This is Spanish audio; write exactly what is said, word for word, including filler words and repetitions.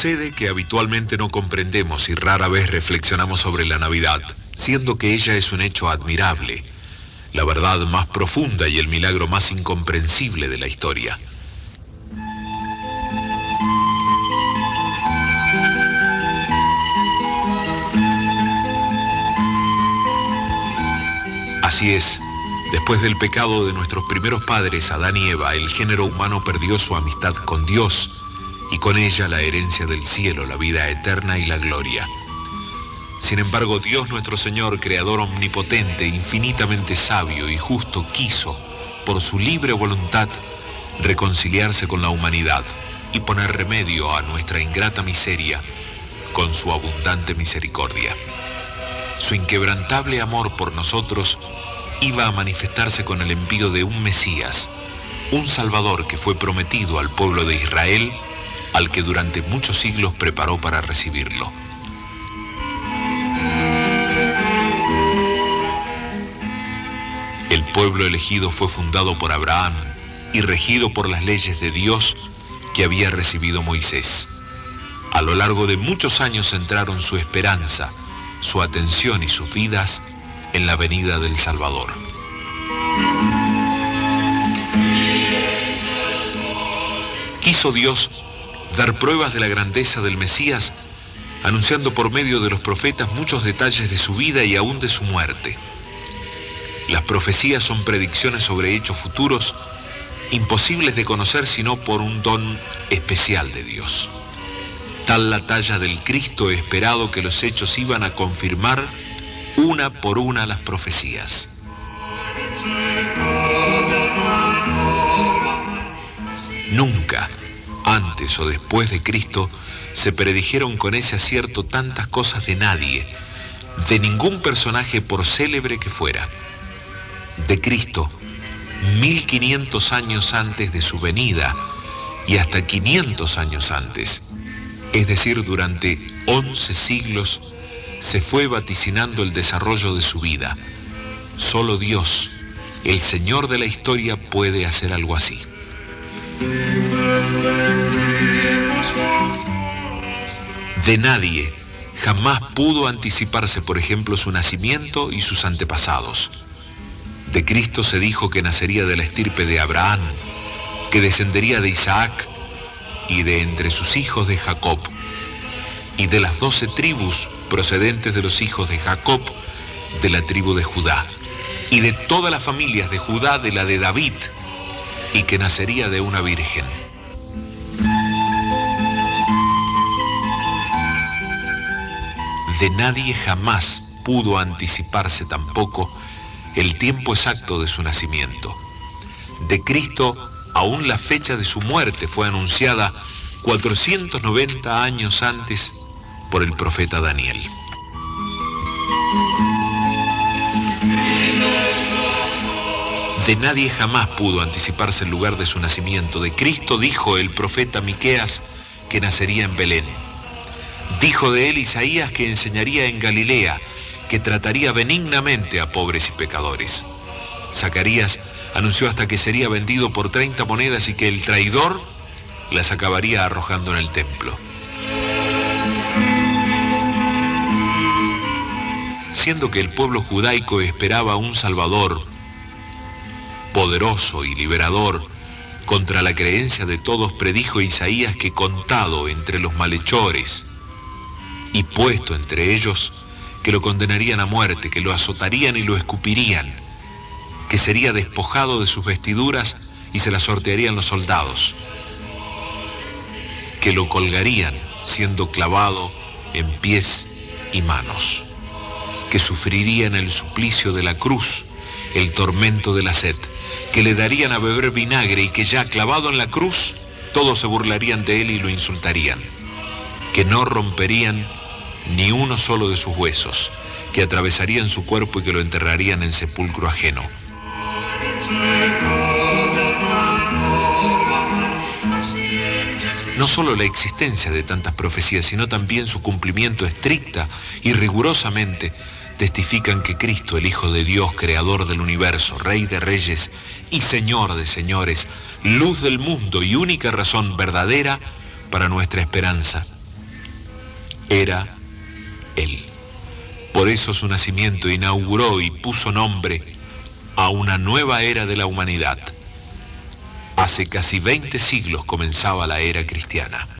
Sucede que habitualmente no comprendemos y rara vez reflexionamos sobre la Navidad, siendo que ella es un hecho admirable, la verdad más profunda y el milagro más incomprensible de la historia. Así es, después del pecado de nuestros primeros padres, Adán y Eva, el género humano perdió su amistad con Dios y con ella la herencia del cielo, la vida eterna y la gloria. Sin embargo, Dios nuestro Señor, Creador omnipotente, infinitamente sabio y justo, quiso, por su libre voluntad, reconciliarse con la humanidad y poner remedio a nuestra ingrata miseria con su abundante misericordia. Su inquebrantable amor por nosotros iba a manifestarse con el envío de un Mesías, un Salvador que fue prometido al pueblo de Israel, al que durante muchos siglos preparó para recibirlo. El pueblo elegido fue fundado por Abraham y regido por las leyes de Dios que había recibido Moisés. A lo largo de muchos años centraron su esperanza, su atención y sus vidas en la venida del Salvador. Quiso Dios dar pruebas de la grandeza del Mesías, anunciando por medio de los profetas muchos detalles de su vida y aún de su muerte. Las profecías son predicciones sobre hechos futuros, imposibles de conocer sino por un don especial de Dios. Tal la talla del Cristo esperado que los hechos iban a confirmar una por una las profecías. Nunca, antes o después de Cristo, se predijeron con ese acierto tantas cosas de nadie, de ningún personaje por célebre que fuera. De Cristo, mil quinientos años antes de su venida y hasta quinientos años antes, es decir, durante once siglos, se fue vaticinando el desarrollo de su vida. Solo Dios, el Señor de la historia, puede hacer algo así. De nadie jamás pudo anticiparse, por ejemplo, su nacimiento y sus antepasados. De Cristo se dijo que nacería de la estirpe de Abraham, que descendería de Isaac y de entre sus hijos de Jacob, y de las doce tribus procedentes de los hijos de Jacob, de la tribu de Judá, y de todas las familias de Judá, de la de David, y que nacería de una virgen. De nadie jamás pudo anticiparse tampoco el tiempo exacto de su nacimiento. De Cristo, aún la fecha de su muerte fue anunciada cuatrocientos noventa años antes por el profeta Daniel. De nadie jamás pudo anticiparse el lugar de su nacimiento. De Cristo dijo el profeta Miqueas que nacería en Belén. Dijo de él Isaías que enseñaría en Galilea, que trataría benignamente a pobres y pecadores. Zacarías anunció hasta que sería vendido por treinta monedas y que el traidor las acabaría arrojando en el templo. Siendo que el pueblo judaico esperaba un Salvador poderoso y liberador, contra la creencia de todos predijo Isaías que contado entre los malhechores y puesto entre ellos, que lo condenarían a muerte, que lo azotarían y lo escupirían, que sería despojado de sus vestiduras y se las sortearían los soldados, que lo colgarían siendo clavado en pies y manos, que sufriría en el suplicio de la cruz el tormento de la sed, que le darían a beber vinagre y que ya clavado en la cruz todos se burlarían de él y lo insultarían, que no romperían ni uno solo de sus huesos, que atravesarían su cuerpo y que lo enterrarían en sepulcro ajeno. No solo la existencia de tantas profecías, sino también su cumplimiento estricta y rigurosamente testifican que Cristo, el Hijo de Dios, Creador del universo, Rey de reyes y Señor de señores, luz del mundo y única razón verdadera para nuestra esperanza, era Él. Por eso su nacimiento inauguró y puso nombre a una nueva era de la humanidad. Hace casi veinte siglos comenzaba la era cristiana.